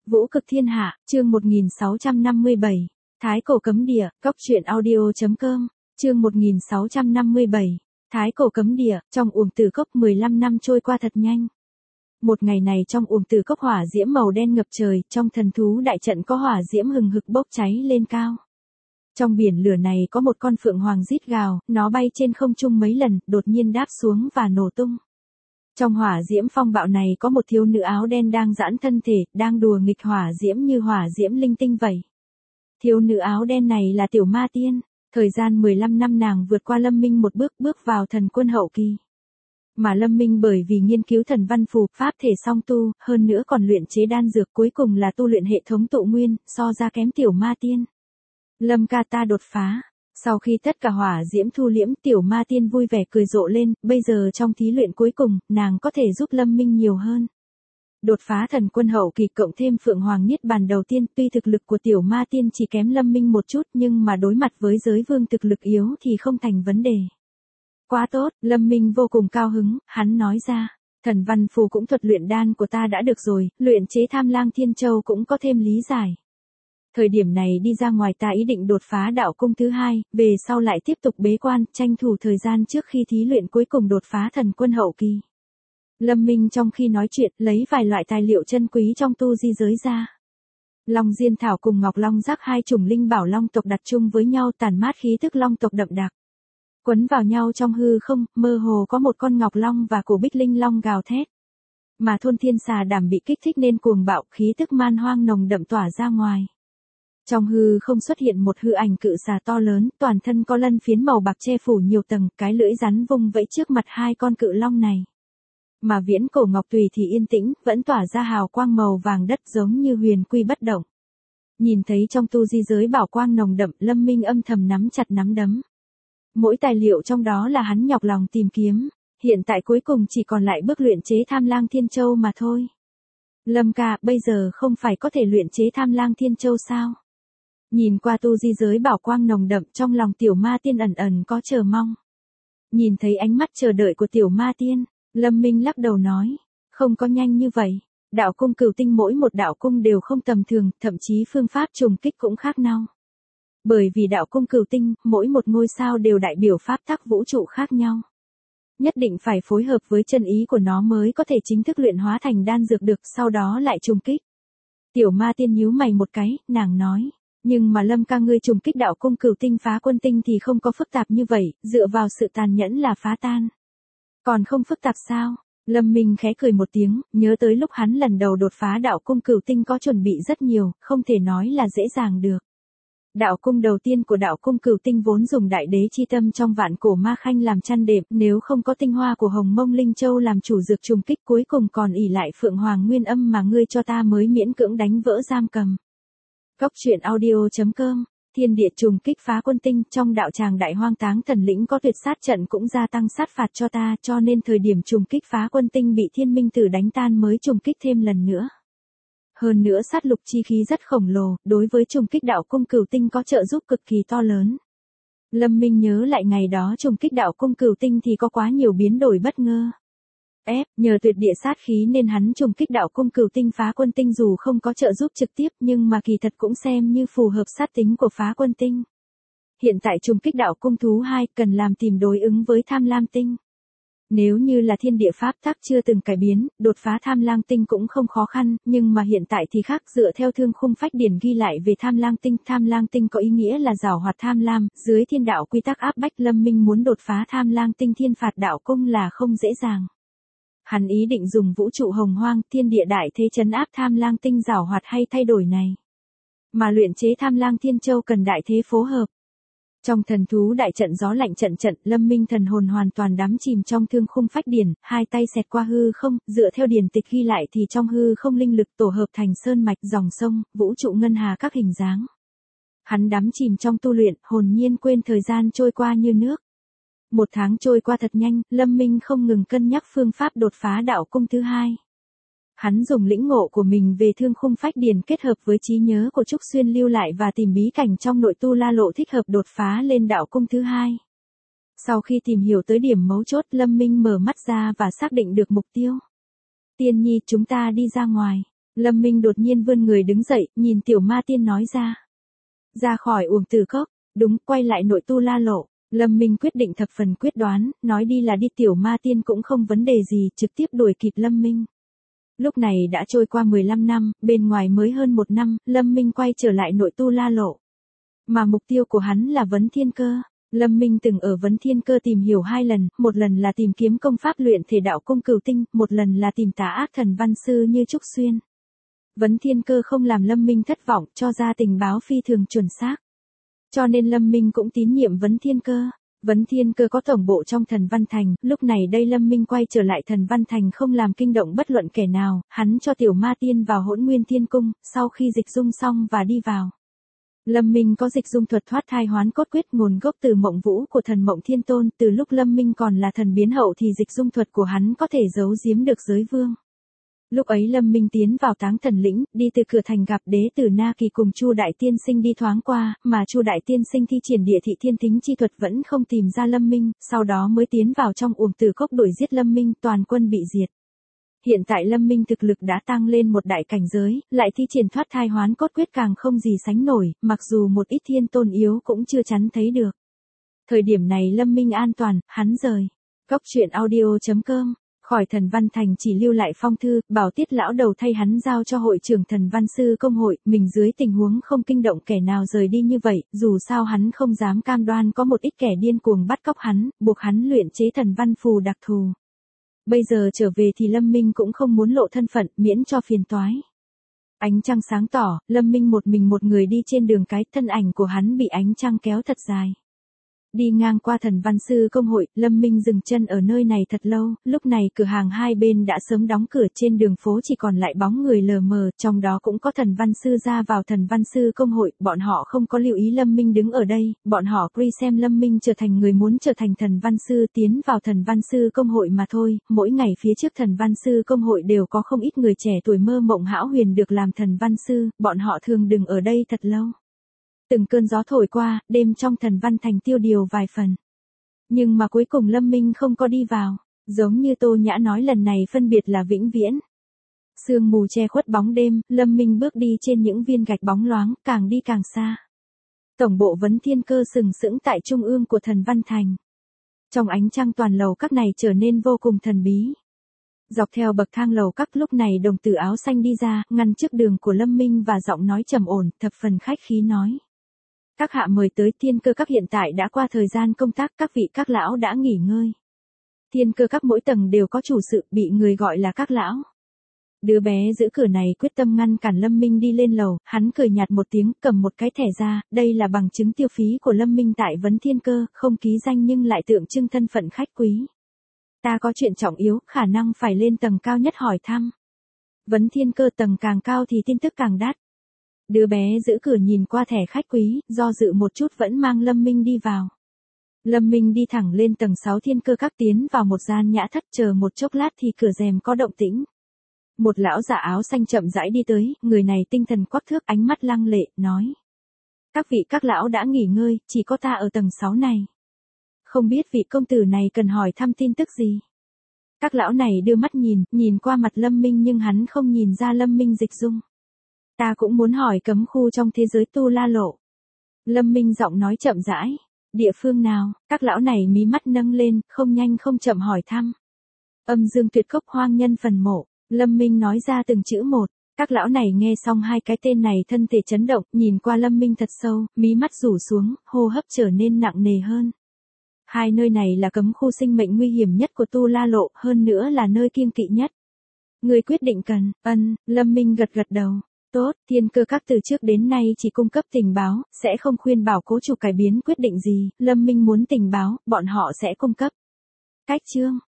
Vũ cực thiên hạ, chương 1657. Thái cổ cấm địa, Cóc truyện audio.com, chương 1657. Thái cổ cấm địa, trong uổng tử cốc 15 năm trôi qua thật nhanh. Một ngày này trong uổng tử cốc hỏa diễm màu đen ngập trời, trong thần thú đại trận có hỏa diễm hừng hực bốc cháy lên cao. Trong biển lửa này có một con phượng hoàng rít gào, nó bay trên không trung mấy lần, đột nhiên đáp xuống và nổ tung. Trong hỏa diễm phong bạo này có một thiếu nữ áo đen đang giãn thân thể, đang đùa nghịch hỏa diễm như hỏa diễm linh tinh vậy. Thiếu nữ áo đen này là Tiểu Ma Tiên, thời gian 15 năm nàng vượt qua Lâm Minh một bước bước vào thần quân hậu kỳ. Mà Lâm Minh bởi vì nghiên cứu thần văn phù, pháp thể song tu, hơn nữa còn luyện chế đan dược, cuối cùng là tu luyện hệ thống tụ nguyên, so ra kém Tiểu Ma Tiên. Lâm ca ta đột phá. Sau khi tất cả hỏa diễm thu liễm, Tiểu Ma Tiên vui vẻ cười rộ lên, bây giờ trong thí luyện cuối cùng, nàng có thể giúp Lâm Minh nhiều hơn. Đột phá thần quân hậu kỳ cộng thêm Phượng Hoàng Niết Bàn đầu tiên, tuy thực lực của Tiểu Ma Tiên chỉ kém Lâm Minh một chút nhưng mà đối mặt với giới vương thực lực yếu thì không thành vấn đề. Quá tốt, Lâm Minh vô cùng cao hứng, hắn nói ra, thần văn phù cũng thuật luyện đan của ta đã được rồi, luyện chế Tham Lang Thiên Châu cũng có thêm lý giải. Thời điểm này đi ra ngoài ta ý định đột phá đạo cung thứ hai, về sau lại tiếp tục bế quan, tranh thủ thời gian trước khi thí luyện cuối cùng đột phá thần quân hậu kỳ. Lâm Minh trong khi nói chuyện, lấy vài loại tài liệu chân quý trong tu di giới ra. Long Diên Thảo cùng Ngọc Long Giác hai chủng linh bảo long tộc đặt chung với nhau tản mát khí tức long tộc đậm đặc. Quấn vào nhau trong hư không, mơ hồ có một con ngọc long và cổ bích linh long gào thét. Mà thôn thiên xà đảm bị kích thích nên cuồng bạo, khí tức man hoang nồng đậm tỏa ra ngoài. Trong hư không xuất hiện một hư ảnh cự xà to lớn, toàn thân có lân phiến màu bạc che phủ nhiều tầng, cái lưỡi rắn vung vẫy trước mặt hai con cự long này. Mà viễn cổ ngọc tùy thì yên tĩnh, vẫn tỏa ra hào quang màu vàng đất giống như huyền quy bất động. Nhìn thấy trong tu di giới bảo quang nồng đậm, Lâm Minh âm thầm nắm chặt nắm đấm. Mỗi tài liệu trong đó là hắn nhọc lòng tìm kiếm, hiện tại cuối cùng chỉ còn lại bước luyện chế Tham Lang Thiên Châu mà thôi. Lâm ca, bây giờ không phải có thể luyện chế Tham Lang Thiên Châu sao? Nhìn qua tu di giới bảo quang nồng đậm, trong lòng Tiểu Ma Tiên ẩn ẩn có chờ mong. Nhìn thấy ánh mắt chờ đợi của Tiểu Ma Tiên, Lâm Minh lắc đầu nói, không có nhanh như vậy. Đạo cung Cửu Tinh mỗi một đạo cung đều không tầm thường, thậm chí phương pháp trùng kích cũng khác nhau. Bởi vì đạo cung Cửu Tinh, mỗi một ngôi sao đều đại biểu pháp tắc vũ trụ khác nhau. Nhất định phải phối hợp với chân ý của nó mới có thể chính thức luyện hóa thành đan dược được, sau đó lại trùng kích. Tiểu Ma Tiên nhíu mày một cái, nàng nói. Nhưng mà Lâm ca ngươi trùng kích đạo cung Cửu Tinh phá quân tinh thì không có phức tạp như vậy, dựa vào sự tàn nhẫn là phá tan. Còn không phức tạp sao? Lâm Minh khẽ cười một tiếng, nhớ tới lúc hắn lần đầu đột phá đạo cung Cửu Tinh có chuẩn bị rất nhiều, không thể nói là dễ dàng được. Đạo cung đầu tiên của đạo cung Cửu Tinh vốn dùng đại đế chi tâm trong vạn cổ ma khanh làm chăn đệm, nếu không có tinh hoa của Hồng Mông Linh Châu làm chủ dược trùng kích cuối cùng còn ỷ lại Phượng Hoàng Nguyên Âm mà ngươi cho ta mới miễn cưỡng đánh vỡ giam cầm. Cóc truyện audio.com, thiên địa trùng kích phá quân tinh, trong đạo tràng đại hoang táng thần lĩnh có tuyệt sát trận cũng gia tăng sát phạt cho ta, cho nên thời điểm trùng kích phá quân tinh bị thiên minh tử đánh tan mới trùng kích thêm lần nữa. Hơn nữa sát lục chi khí rất khổng lồ, đối với trùng kích đạo cung Cửu Tinh có trợ giúp cực kỳ to lớn. Lâm Minh nhớ lại ngày đó trùng kích đạo cung Cửu Tinh thì có quá nhiều biến đổi bất ngờ. Nhờ tuyệt địa sát khí nên hắn trùng kích đạo cung Cửu Tinh phá quân tinh dù không có trợ giúp trực tiếp nhưng mà kỳ thật cũng xem như phù hợp sát tính của phá quân tinh. Hiện tại trùng kích đạo cung thú 2 cần làm tìm đối ứng với Tham Lam Tinh. Nếu như là thiên địa pháp tắc chưa từng cải biến, đột phá Tham Lang Tinh cũng không khó khăn, nhưng mà hiện tại thì khác, dựa theo Thương Khung Phách Điển ghi lại về Tham Lang Tinh có ý nghĩa là giảo hoạt tham lam, dưới thiên đạo quy tắc áp bách Lâm Minh muốn đột phá Tham Lang Tinh thiên phạt đạo cung là không dễ dàng. Hắn ý định dùng vũ trụ hồng hoang, thiên địa đại thế trấn áp Tham Lang Tinh giảo hoạt hay thay đổi này. Mà luyện chế Tham Lang Thiên Châu cần đại thế phối hợp. Trong thần thú đại trận gió lạnh trận, Lâm Minh thần hồn hoàn toàn đắm chìm trong Thương Khung Phách Điển, hai tay xẹt qua hư không, dựa theo điển tịch ghi lại thì trong hư không linh lực tổ hợp thành sơn mạch, dòng sông, vũ trụ ngân hà các hình dáng. Hắn đắm chìm trong tu luyện, hồn nhiên quên thời gian trôi qua như nước. Một tháng trôi qua thật nhanh, Lâm Minh không ngừng cân nhắc phương pháp đột phá đạo cung thứ hai. Hắn dùng lĩnh ngộ của mình về Thương Khung Phách Điển kết hợp với trí nhớ của Trúc Xuyên lưu lại và tìm bí cảnh trong nội tu la lộ thích hợp đột phá lên đạo cung thứ hai. Sau khi tìm hiểu tới điểm mấu chốt, Lâm Minh mở mắt ra và xác định được mục tiêu. Tiên nhi, chúng ta đi ra ngoài. Lâm Minh đột nhiên vươn người đứng dậy, nhìn Tiểu Ma Tiên nói ra. Ra khỏi uổng tử cốc, đúng, quay lại nội Tu La Lộ. Lâm Minh quyết định thập phần quyết đoán, nói đi là đi. Tiểu Ma Tiên cũng không vấn đề gì, trực tiếp đuổi kịp Lâm Minh. Lúc này đã trôi qua 15 năm, bên ngoài mới hơn 1 năm, Lâm Minh quay trở lại nội Tu La Lộ. Mà mục tiêu của hắn là Vấn Thiên Cơ. Lâm Minh từng ở Vấn Thiên Cơ tìm hiểu 2 lần, một lần là tìm kiếm công pháp luyện thể đạo cung Cửu Tinh, một lần là tìm tà ác thần văn sư như Trúc Xuyên. Vấn Thiên Cơ không làm Lâm Minh thất vọng, cho ra tình báo phi thường chuẩn xác. Cho nên Lâm Minh cũng tín nhiệm Vấn Thiên Cơ. Vấn Thiên Cơ có tổng bộ trong Thần Văn Thành, lúc này đây Lâm Minh quay trở lại Thần Văn Thành không làm kinh động bất luận kẻ nào, hắn cho Tiểu Ma Tiên vào Hỗn Nguyên Thiên Cung, sau khi dịch dung xong và đi vào. Lâm Minh có dịch dung thuật thoát thai hoán cốt quyết, nguồn gốc từ mộng vũ của thần Mộng Thiên Tôn, từ lúc Lâm Minh còn là thần biến hậu thì dịch dung thuật của hắn có thể giấu giếm được giới vương. Lúc ấy Lâm Minh tiến vào Táng Thần Lĩnh, đi từ cửa thành gặp đế tử Na Kỳ cùng Chu Đại Tiên Sinh đi thoáng qua, mà Chu Đại Tiên Sinh thi triển địa thị thiên thính chi thuật vẫn không tìm ra Lâm Minh, sau đó mới tiến vào trong uổng tử cốc đuổi giết Lâm Minh, toàn quân bị diệt. Hiện tại Lâm Minh thực lực đã tăng lên một đại cảnh giới, lại thi triển thoát thai hoán cốt quyết càng không gì sánh nổi, mặc dù một ít thiên tôn yếu cũng chưa chắn thấy được. Thời điểm này Lâm Minh an toàn, hắn rời. Cốc truyện audio.com. Khỏi Thần Văn Thành chỉ lưu lại phong thư, bảo Tiết lão đầu thay hắn giao cho hội trưởng Thần Văn sư công hội, mình dưới tình huống không kinh động kẻ nào rời đi như vậy, dù sao hắn không dám cam đoan có một ít kẻ điên cuồng bắt cóc hắn, buộc hắn luyện chế thần văn phù đặc thù. Bây giờ trở về thì Lâm Minh cũng không muốn lộ thân phận, miễn cho phiền toái. Ánh trăng sáng tỏ, Lâm Minh một mình một người đi trên đường cái, thân ảnh của hắn bị ánh trăng kéo thật dài. Đi ngang qua Thần Văn sư công hội, Lâm Minh dừng chân ở nơi này thật lâu, lúc này cửa hàng hai bên đã sớm đóng cửa, trên đường phố chỉ còn lại bóng người lờ mờ, trong đó cũng có Thần Văn sư ra vào Thần Văn sư công hội, bọn họ không có lưu ý Lâm Minh đứng ở đây, bọn họ quy xem Lâm Minh trở thành người muốn trở thành Thần Văn sư tiến vào Thần Văn sư công hội mà thôi, mỗi ngày phía trước Thần Văn sư công hội đều có không ít người trẻ tuổi mơ mộng hão huyền được làm Thần Văn sư, bọn họ thường đừng ở đây thật lâu. Từng cơn gió thổi qua, đêm trong Thần Văn Thành tiêu điều vài phần. Nhưng mà cuối cùng Lâm Minh không có đi vào, giống như Tô Nhã nói lần này phân biệt là vĩnh viễn. Sương mù che khuất bóng đêm, Lâm Minh bước đi trên những viên gạch bóng loáng, càng đi càng xa. Tổng bộ Vấn Thiên Cơ sừng sững tại trung ương của Thần Văn Thành. Trong ánh trăng toàn lầu các này trở nên vô cùng thần bí. Dọc theo bậc thang lầu các lúc này đồng tử áo xanh đi ra, ngăn trước đường của Lâm Minh và giọng nói trầm ổn, thập phần khách khí nói. Các hạ mời tới Thiên Cơ các hiện tại đã qua thời gian công tác, các vị các lão đã nghỉ ngơi. Thiên Cơ các mỗi tầng đều có chủ sự, bị người gọi là các lão. Đứa bé giữ cửa này quyết tâm ngăn cản Lâm Minh đi lên lầu, hắn cười nhạt một tiếng, cầm một cái thẻ ra, đây là bằng chứng tiêu phí của Lâm Minh tại Vấn Thiên Cơ, không ký danh nhưng lại tượng trưng thân phận khách quý. Ta có chuyện trọng yếu, khả năng phải lên tầng cao nhất hỏi thăm. Vấn Thiên Cơ tầng càng cao thì tin tức càng đắt. Đứa bé giữ cửa nhìn qua thẻ khách quý, do dự một chút vẫn mang Lâm Minh đi vào. Lâm Minh đi thẳng lên tầng 6 Thiên Cơ các, tiến vào một gian nhã thất, chờ một chốc lát thì cửa rèm có động tĩnh. Một lão giả áo xanh chậm rãi đi tới, người này tinh thần quắc thước, ánh mắt lăng lệ, nói. Các vị các lão đã nghỉ ngơi, chỉ có ta ở tầng 6 này. Không biết vị công tử này cần hỏi thăm tin tức gì. Các lão này đưa mắt nhìn qua mặt Lâm Minh nhưng hắn không nhìn ra Lâm Minh dịch dung. Ta cũng muốn hỏi cấm khu trong thế giới Tu La Lộ. Lâm Minh giọng nói chậm rãi. Địa phương nào? Các lão này mí mắt nâng lên, không nhanh không chậm hỏi thăm. Âm Dương Tuyệt Cốc hoang nhân phần mộ. Lâm Minh nói ra từng chữ một. Các lão này nghe xong hai cái tên này thân thể chấn động, nhìn qua Lâm Minh thật sâu, mí mắt rủ xuống, hô hấp trở nên nặng nề hơn. Hai nơi này là cấm khu sinh mệnh nguy hiểm nhất của Tu La Lộ, hơn nữa là nơi kiêng kỵ nhất. Người quyết định cần, Lâm Minh gật gật đầu. Tốt, Thiên Cơ các từ trước đến nay chỉ cung cấp tình báo, sẽ không khuyên bảo cố chủ cải biến quyết định gì, Lâm Minh muốn tình báo, bọn họ sẽ cung cấp. Cách chương